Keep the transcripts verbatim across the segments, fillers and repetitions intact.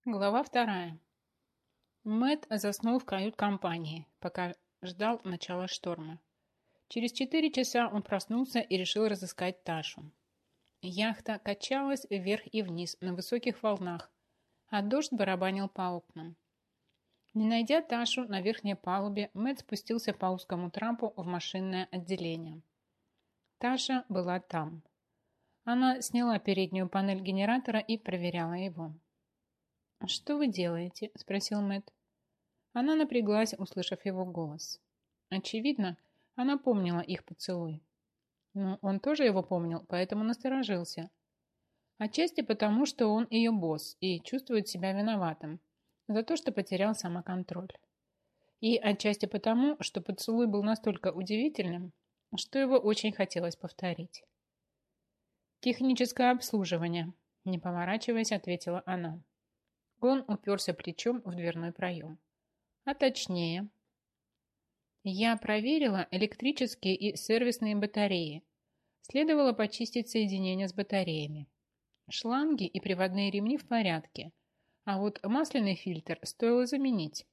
Глава вторая. Мэтт заснул в кают-компании, пока ждал начала шторма. Через четыре часа он проснулся и решил разыскать Ташу. Яхта качалась вверх и вниз на высоких волнах, а дождь барабанил по окнам. Не найдя Ташу на верхней палубе, Мэтт спустился по узкому трапу в машинное отделение. Таша была там. Она сняла переднюю панель генератора и проверяла его. «Что вы делаете?» – спросил Мэтт. Она напряглась, услышав его голос. Очевидно, она помнила их поцелуй. Но он тоже его помнил, поэтому насторожился. Отчасти потому, что он ее босс и чувствует себя виноватым за то, что потерял самоконтроль. И отчасти потому, что поцелуй был настолько удивительным, что его очень хотелось повторить. «Техническое обслуживание», – не поворачиваясь, ответила она. Он уперся плечом в дверной проем. А точнее, я проверила электрические и сервисные батареи. Следовало почистить соединения с батареями. Шланги и приводные ремни в порядке, а вот масляный фильтр стоило заменить.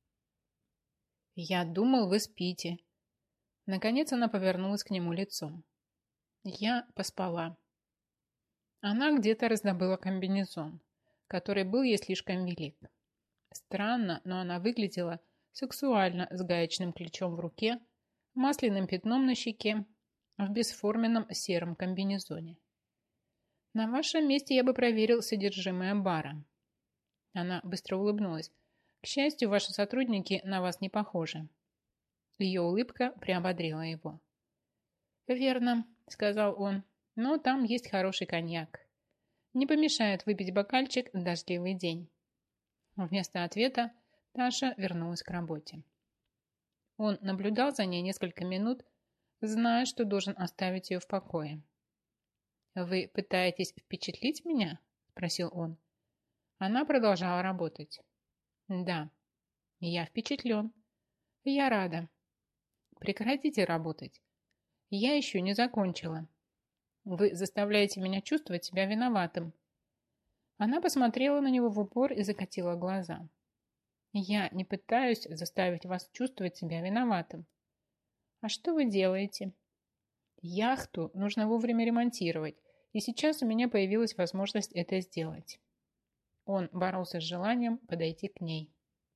Я думал, вы спите. Наконец она повернулась к нему лицом. Я поспала. Она где-то раздобыла комбинезон, который был ей слишком велик. Странно, но она выглядела сексуально с гаечным ключом в руке, масляным пятном на щеке, в бесформенном сером комбинезоне. На вашем месте я бы проверил содержимое бара. Она быстро улыбнулась. К счастью, ваши сотрудники на вас не похожи. Ее улыбка приободрила его. «Верно», — сказал он, — «но там есть хороший коньяк. Не помешает выпить бокальчик в дождливый день». Вместо ответа Таша вернулась к работе. Он наблюдал за ней несколько минут, зная, что должен оставить ее в покое. «Вы пытаетесь впечатлить меня?» – спросил он. Она продолжала работать. «Да, я впечатлен. Я рада. Прекратите работать. Я еще не закончила. Вы заставляете меня чувствовать себя виноватым». Она посмотрела на него в упор и закатила глаза. «Я не пытаюсь заставить вас чувствовать себя виноватым. А что вы делаете?» «Яхту нужно вовремя ремонтировать, и сейчас у меня появилась возможность это сделать». Он боролся с желанием подойти к ней.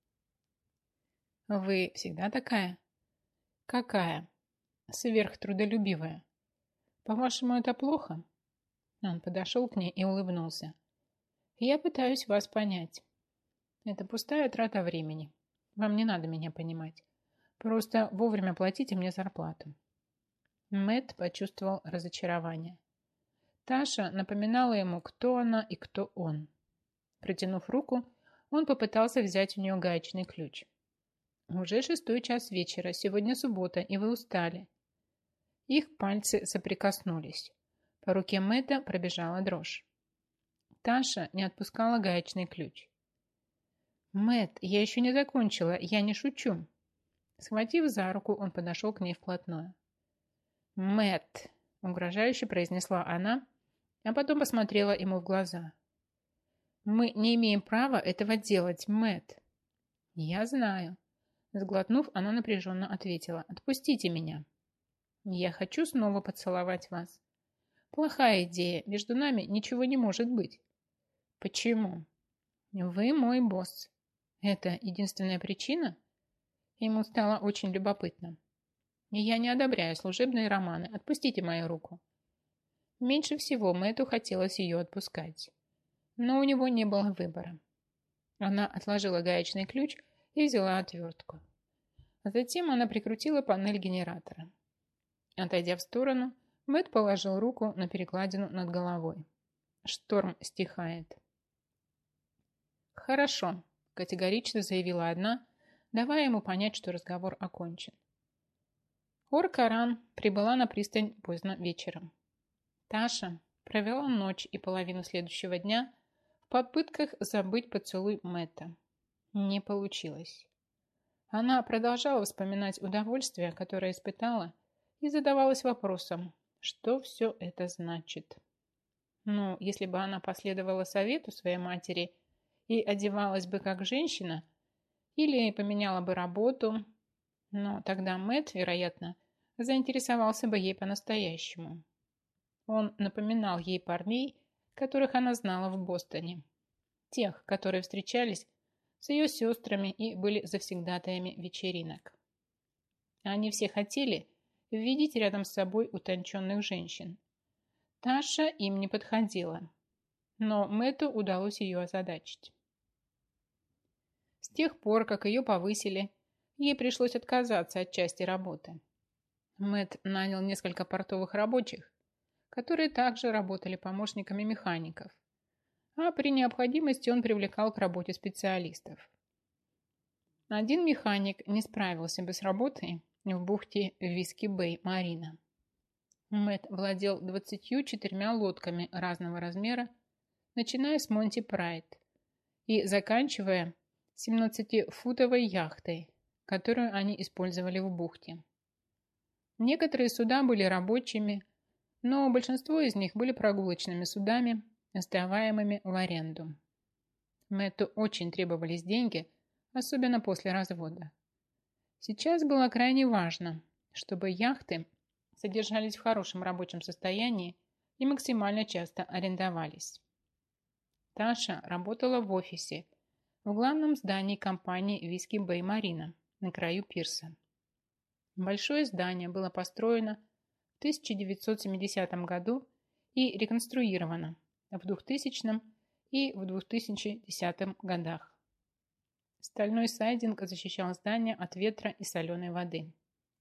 «Вы всегда такая?» «Какая?» «Сверхтрудолюбивая. По-вашему, это плохо?» Он подошел к ней и улыбнулся. «Я пытаюсь вас понять. Это пустая трата времени. Вам не надо меня понимать. Просто вовремя платите мне зарплату». Мэтт почувствовал разочарование. Таша напоминала ему, кто она и кто он. Протянув руку, он попытался взять у нее гаечный ключ. «Уже шестой час вечера, сегодня суббота, и вы устали». Их пальцы соприкоснулись. По руке Мэтта пробежала дрожь. Таша не отпускала гаечный ключ. «Мэтт, я еще не закончила, я не шучу». Схватив за руку, он подошел к ней вплотную. «Мэтт», — угрожающе произнесла она, а потом посмотрела ему в глаза. «Мы не имеем права этого делать, Мэтт». «Я знаю». Сглотнув, она напряженно ответила. «Отпустите меня». «Я хочу снова поцеловать вас». «Плохая идея. Между нами ничего не может быть». «Почему?» «Вы мой босс». «Это единственная причина?» Ему стало очень любопытно. «Я не одобряю служебные романы. Отпустите мою руку». Меньше всего Мэтту хотелось ее отпускать. Но у него не было выбора. Она отложила гаечный ключ и взяла отвертку. Затем она прикрутила панель генератора. Отойдя в сторону, Мэтт положил руку на перекладину над головой. Шторм стихает. «Хорошо», – категорично заявила одна, давая ему понять, что разговор окончен. Ор-Каран прибыла на пристань поздно вечером. Таша провела ночь и половину следующего дня в попытках забыть поцелуй Мэтта. Не получилось. Она продолжала вспоминать удовольствие, которое испытала, и задавалась вопросом, что все это значит. Ну, если бы она последовала совету своей матери и одевалась бы как женщина, или поменяла бы работу, но тогда Мэтт, вероятно, заинтересовался бы ей по-настоящему. Он напоминал ей парней, которых она знала в Бостоне. Тех, которые встречались с ее сестрами и были завсегдатаями вечеринок. Они все хотели видеть рядом с собой утонченных женщин. Таша им не подходила, но Мэтту удалось ее озадачить. С тех пор, как ее повысили, ей пришлось отказаться от части работы. Мэтт нанял несколько портовых рабочих, которые также работали помощниками механиков, а при необходимости он привлекал к работе специалистов. Один механик не справился бы с работой в бухте Виски-Бэй-Марина. Мэтт владел двадцатью четырьмя лодками разного размера, начиная с Монти Прайд и заканчивая семнадцатифутовой яхтой, которую они использовали в бухте. Некоторые суда были рабочими, но большинство из них были прогулочными судами, сдаваемыми в аренду. Мэтту очень требовались деньги, особенно после развода. Сейчас было крайне важно, чтобы яхты содержались в хорошем рабочем состоянии и максимально часто арендовались. Таша работала в офисе в главном здании компании Виски-Бэй-Марина на краю пирса. Большое здание было построено в тысяча девятьсот семидесятом году и реконструировано в двухтысячном и в две тысячи десятом годах. Стальной сайдинг защищал здание от ветра и соленой воды.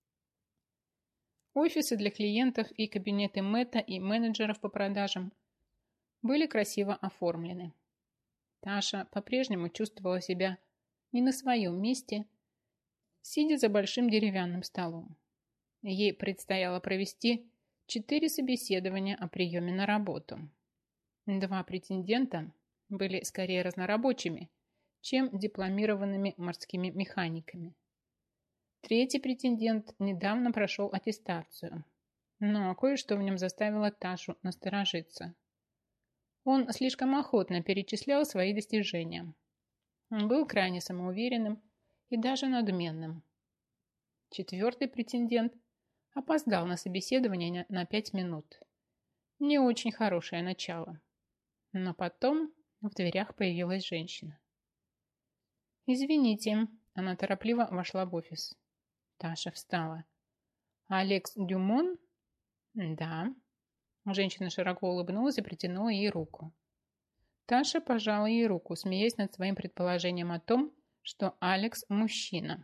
Офисы для клиентов и кабинеты Мэтта и менеджеров по продажам были красиво оформлены. Таша по-прежнему чувствовала себя не на своем месте, сидя за большим деревянным столом. Ей предстояло провести четыре собеседования о приеме на работу. Два претендента были скорее разнорабочими, чем дипломированными морскими механиками. Третий претендент недавно прошел аттестацию, но кое-что в нем заставило Ташу насторожиться. Он слишком охотно перечислял свои достижения. Он был крайне самоуверенным и даже надменным. Четвертый претендент опоздал на собеседование на пять минут. Не очень хорошее начало. Но потом в дверях появилась женщина. «Извините», – она торопливо вошла в офис. Таша встала. «Алекс Дюмон?» «Да». Женщина широко улыбнулась и протянула ей руку. Таша пожала ей руку, смеясь над своим предположением о том, что Алекс – мужчина.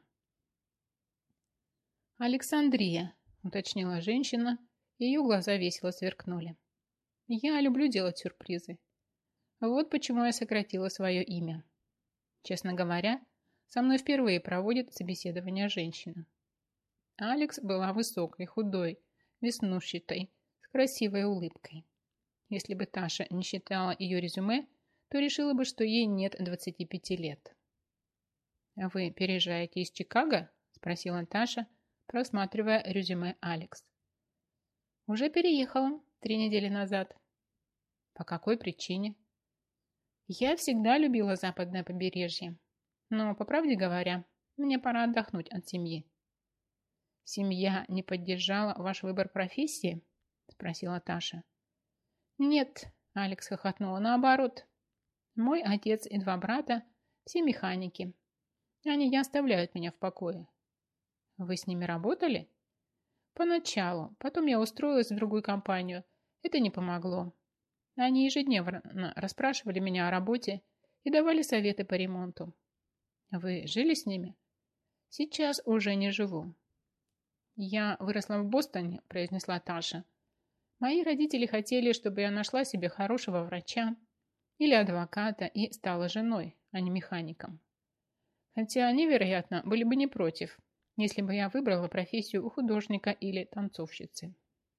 «Александрия», – уточнила женщина, и ее глаза весело сверкнули. «Я люблю делать сюрпризы. Вот почему я сократила свое имя. Честно говоря, со мной впервые проводит собеседование женщина». Алекс была высокой, худой, веснушчатой, с красивой улыбкой. Если бы Таша не считала ее резюме, то решила бы, что ей нет двадцати пяти лет. «Вы переезжаете из Чикаго?» – спросила Таша, просматривая резюме Алекс. «Уже переехала три недели назад». «По какой причине?» «Я всегда любила западное побережье, но, по правде говоря, мне пора отдохнуть от семьи». «Семья не поддержала ваш выбор профессии?» – спросила Таша. «Нет», – Алекс хохотнула, – «наоборот. Мой отец и два брата – все механики. Они не оставляют меня в покое». «Вы с ними работали?» «Поначалу. Потом я устроилась в другую компанию. Это не помогло. Они ежедневно расспрашивали меня о работе и давали советы по ремонту». «Вы жили с ними?» «Сейчас уже не живу». «Я выросла в Бостоне», – произнесла Таша. «Мои родители хотели, чтобы я нашла себе хорошего врача или адвоката и стала женой, а не механиком. Хотя они, вероятно, были бы не против, если бы я выбрала профессию у художника или танцовщицы».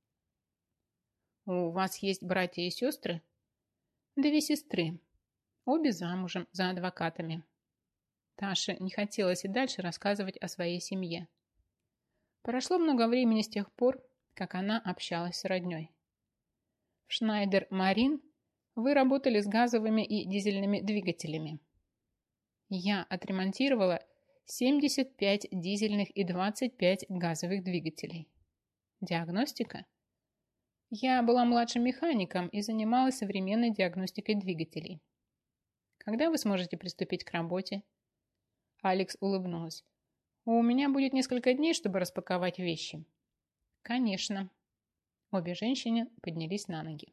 «У вас есть братья и сестры?» «Две сестры. Обе замужем за адвокатами». Таше не хотелось и дальше рассказывать о своей семье. Прошло много времени с тех пор, как она общалась с родней. В Шнайдер Марин вы работали с газовыми и дизельными двигателями, Я отремонтировала семьдесят пять дизельных и двадцать пять газовых двигателей. Диагностика? Я была младшим механиком и занималась современной диагностикой двигателей. Когда вы сможете приступить к работе? Алекс улыбнулась. У меня будет несколько дней, чтобы распаковать вещи. Конечно. Обе женщины поднялись на ноги.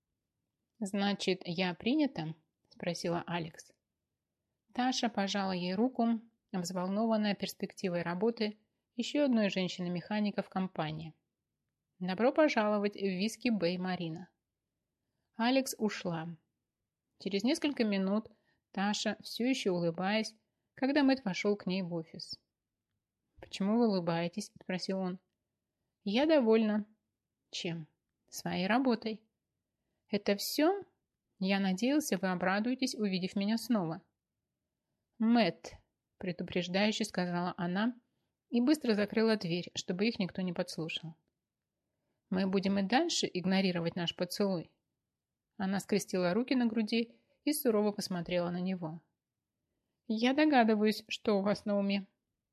Значит, я принята? Спросила Алекс. Таша пожала ей руку, взволнованная перспективой работы еще одной женщины-механика в компании. Добро пожаловать в Виски Бэй Марина. Алекс ушла. Через несколько минут Таша, все еще улыбаясь, когда Мэтт вошел к ней в офис. «Почему вы улыбаетесь?» – спросил он. «Я довольна». «Чем?» «Своей работой». «Это все?» «Я надеялся, вы обрадуетесь, увидев меня снова». «Мэтт», – предупреждающе сказала она и быстро закрыла дверь, чтобы их никто не подслушал. «Мы будем и дальше игнорировать наш поцелуй?» Она скрестила руки на груди и сурово посмотрела на него. «Я догадываюсь, что у вас на уме».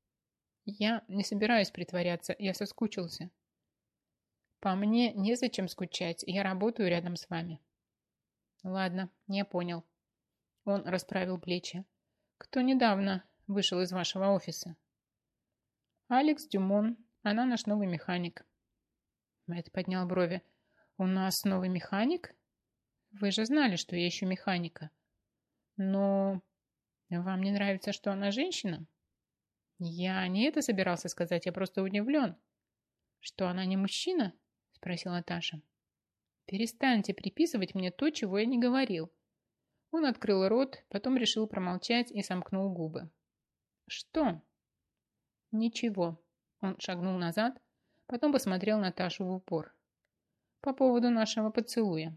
«Я не собираюсь притворяться, я соскучился». «По мне незачем скучать, я работаю рядом с вами». «Ладно, я понял». Он расправил плечи. «Кто недавно вышел из вашего офиса?» «Алекс Дюмон, она наш новый механик». Мэтт поднял брови. «У нас новый механик? Вы же знали, что я ищу механика». «Но вам не нравится, что она женщина?» «Я не это собирался сказать, я просто удивлен». «Что она не мужчина?» Спросила Наташа. «Перестаньте приписывать мне то, чего я не говорил». Он открыл рот, потом решил промолчать и сомкнул губы. «Что?» «Ничего». Он шагнул назад, потом посмотрел Наташу в упор. «По поводу нашего поцелуя».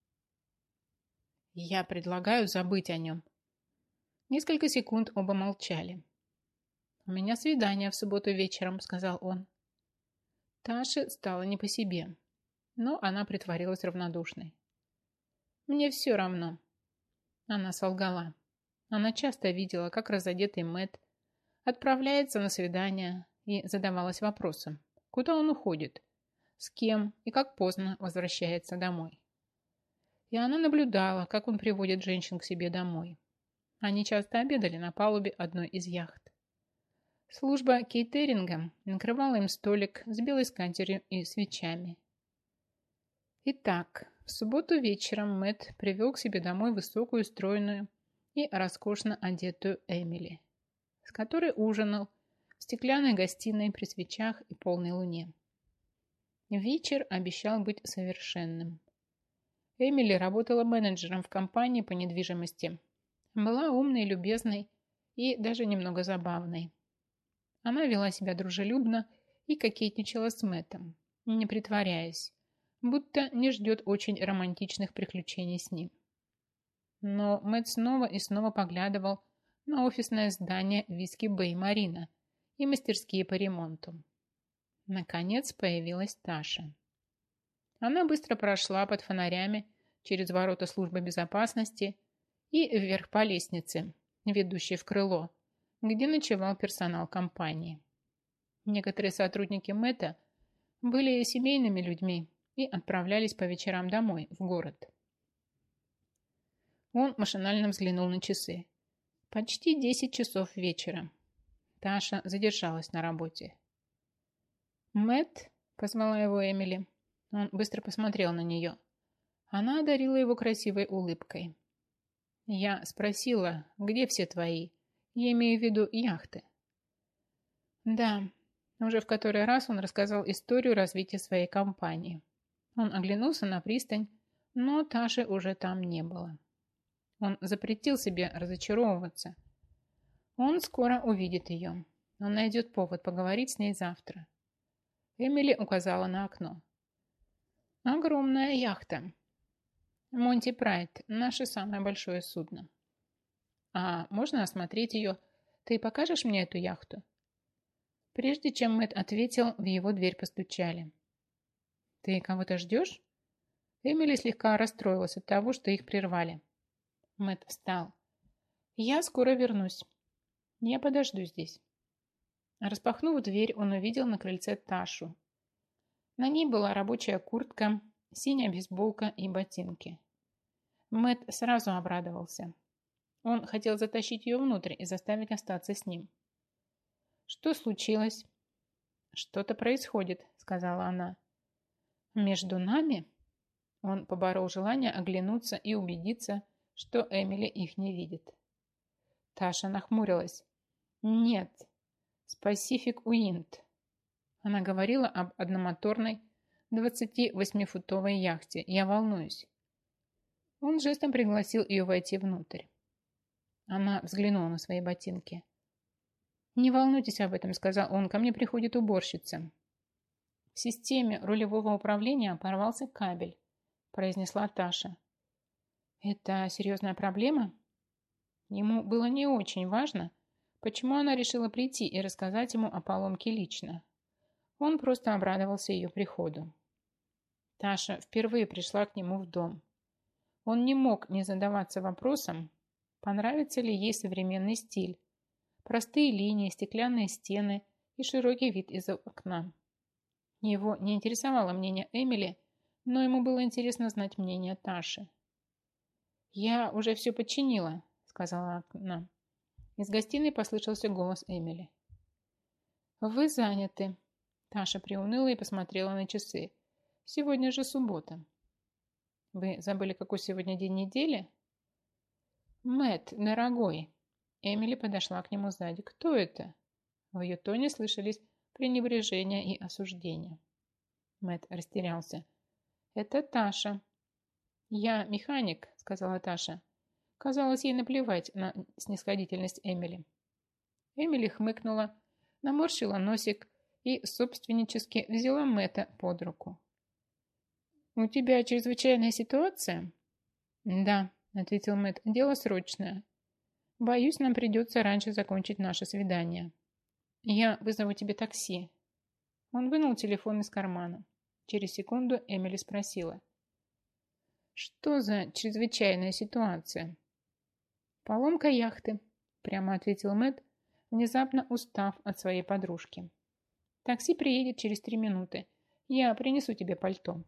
«Я предлагаю забыть о нем». Несколько секунд оба молчали. «У меня свидание в субботу вечером», — сказал он. Таше стало не по себе, но она притворилась равнодушной. «Мне все равно». Она солгала. Она часто видела, как разодетый Мэтт отправляется на свидание и задавалась вопросом, куда он уходит, с кем и как поздно возвращается домой. И она наблюдала, как он приводит женщин к себе домой. Они часто обедали на палубе одной из яхт. Служба кейтеринга накрывала им столик с белой скатертью и свечами. Итак, в субботу вечером Мэтт привел к себе домой высокую, стройную и роскошно одетую Эмили, с которой ужинал в стеклянной гостиной при свечах и полной луне. Вечер обещал быть совершенным. Эмили работала менеджером в компании по недвижимости. Была умной, любезной и даже немного забавной. Она вела себя дружелюбно и кокетничала с Мэттом, не притворяясь, будто не ждет очень романтичных приключений с ним. Но Мэтт снова и снова поглядывал на офисное здание Виски Бэй Марина и мастерские по ремонту. Наконец появилась Таша. Она быстро прошла под фонарями через ворота службы безопасности и вверх по лестнице, ведущей в крыло, где ночевал персонал компании. Некоторые сотрудники Мэтта были семейными людьми и отправлялись по вечерам домой, в город. Он машинально взглянул на часы. Почти десять часов вечера. Таша задержалась на работе. «Мэтт?» – позвала его Эмили. Он быстро посмотрел на нее. Она одарила его красивой улыбкой. «Я спросила, где все твои? Я имею в виду яхты». Да, уже в который раз он рассказал историю развития своей компании. Он оглянулся на пристань, но Таши уже там не было. Он запретил себе разочаровываться. Он скоро увидит ее. Он найдет повод поговорить с ней завтра. Эмили указала на окно. Огромная яхта. Монти Прайд, наше самое большое судно. А можно осмотреть ее? Ты покажешь мне эту яхту? Прежде чем Мэтт ответил, в его дверь постучали. Ты кого-то ждешь? Эмили слегка расстроилась от того, что их прервали. Мэтт встал. Я скоро вернусь. Я подожду здесь». Распахнув дверь, он увидел на крыльце Ташу. На ней была рабочая куртка, синяя бейсболка и ботинки. Мэтт сразу обрадовался. Он хотел затащить ее внутрь и заставить остаться с ним. «Что случилось?» «Что-то происходит», — сказала она. «Между нами?» Он поборол желание оглянуться и убедиться, что Эмили их не видит. Таша нахмурилась. «Нет, с Pacific Wind». Она говорила об одномоторной двадцативосьмифутовой яхте. «Я волнуюсь». Он жестом пригласил ее войти внутрь. Она взглянула на свои ботинки. «Не волнуйтесь об этом», — сказал он. «Ко мне приходит уборщица». «В системе рулевого управления порвался кабель», — произнесла Таша. «Это серьезная проблема?» Ему было не очень важно, почему она решила прийти и рассказать ему о поломке лично. Он просто обрадовался ее приходу. Таша впервые пришла к нему в дом. Он не мог не задаваться вопросом, понравится ли ей современный стиль, простые линии, стеклянные стены и широкий вид из окна. Его не интересовало мнение Эмили, но ему было интересно знать мнение Таши. «Я уже все починила», — сказала она. Из гостиной послышался голос Эмили. «Вы заняты». Таша приуныла и посмотрела на часы. «Сегодня же суббота». «Вы забыли, какой сегодня день недели?» «Мэтт, дорогой». Эмили подошла к нему сзади. «Кто это?» В ее тоне слышались пренебрежение и осуждение. Мэтт растерялся. «Это Таша». «Я механик», — сказала Таша. Казалось, ей наплевать на снисходительность Эмили. Эмили хмыкнула, наморщила носик и собственнически взяла Мэтта под руку. «У тебя чрезвычайная ситуация?» «Да», — ответил Мэтт, — «дело срочное. Боюсь, нам придется раньше закончить наше свидание. Я вызову тебе такси». Он вынул телефон из кармана. Через секунду Эмили спросила. «Что за чрезвычайная ситуация?» «Поломка яхты», — прямо ответил Мэтт, внезапно устав от своей подружки. «Такси приедет через три минуты. Я принесу тебе пальто».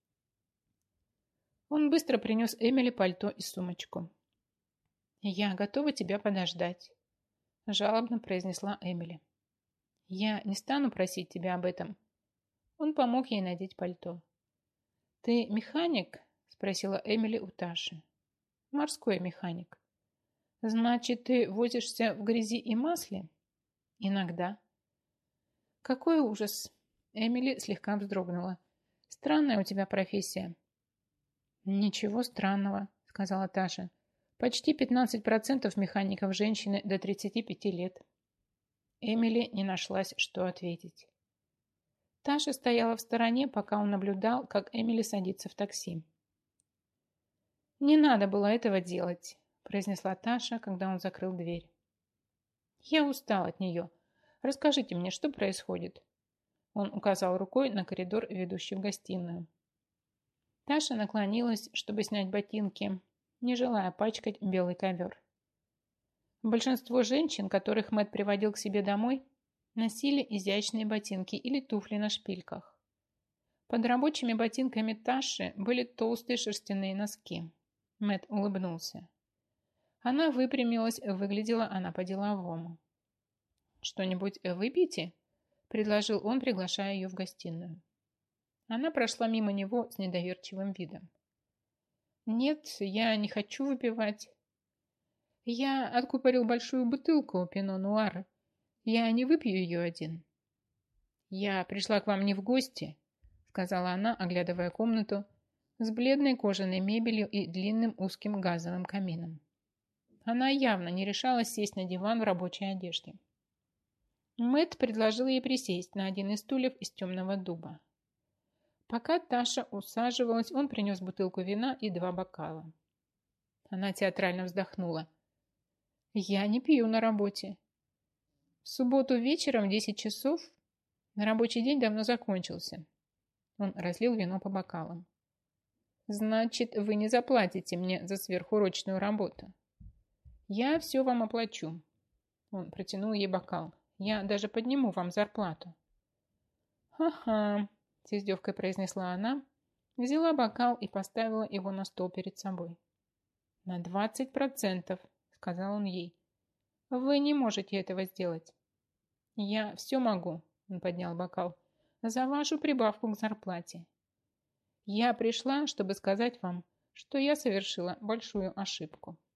Он быстро принес Эмили пальто и сумочку. «Я готова тебя подождать», — жалобно произнесла Эмили. «Я не стану просить тебя об этом». Он помог ей надеть пальто. «Ты механик?» — спросила Эмили у Таши. «Морской механик». «Значит, ты возишься в грязи и масле?» «Иногда». «Какой ужас!» Эмили слегка вздрогнула. «Странная у тебя профессия». «Ничего странного», — сказала Таша. «Почти пятнадцать процентов механиков женщины до тридцати пяти лет». Эмили не нашлась, что ответить. Таша стояла в стороне, пока он наблюдал, как Эмили садится в такси. «Не надо было этого делать», — произнесла Таша, когда он закрыл дверь. «Я устал от нее. Расскажите мне, что происходит?» Он указал рукой на коридор, ведущий в гостиную. Таша наклонилась, чтобы снять ботинки, не желая пачкать белый ковер. Большинство женщин, которых Мэтт приводил к себе домой, носили изящные ботинки или туфли на шпильках. Под рабочими ботинками Таши были толстые шерстяные носки. Мэтт улыбнулся. Она выпрямилась, выглядела она по-деловому. «Что-нибудь выпьете?» – предложил он, приглашая ее в гостиную. Она прошла мимо него с недоверчивым видом. «Нет, я не хочу выпивать. Я откупорил большую бутылку пино нуар. Я не выпью ее один». «Я пришла к вам не в гости», — сказала она, оглядывая комнату с бледной кожаной мебелью и длинным узким газовым камином. Она явно не решалась сесть на диван в рабочей одежде. Мэтт предложил ей присесть на один из стульев из темного дуба. Пока Таша усаживалась, он принес бутылку вина и два бокала. Она театрально вздохнула. «Я не пью на работе. В субботу вечером в десять часов рабочий день давно закончился». Он разлил вино по бокалам. «Значит, вы не заплатите мне за сверхурочную работу. Я все вам оплачу». Он протянул ей бокал. «Я даже подниму вам зарплату». «Ха-ха», – с издевкой произнесла она, взяла бокал и поставила его на стол перед собой. «На двадцать процентов», – сказал он ей. «Вы не можете этого сделать». «Я все могу», – он поднял бокал, – «за вашу прибавку к зарплате. Я пришла, чтобы сказать вам, что я совершила большую ошибку».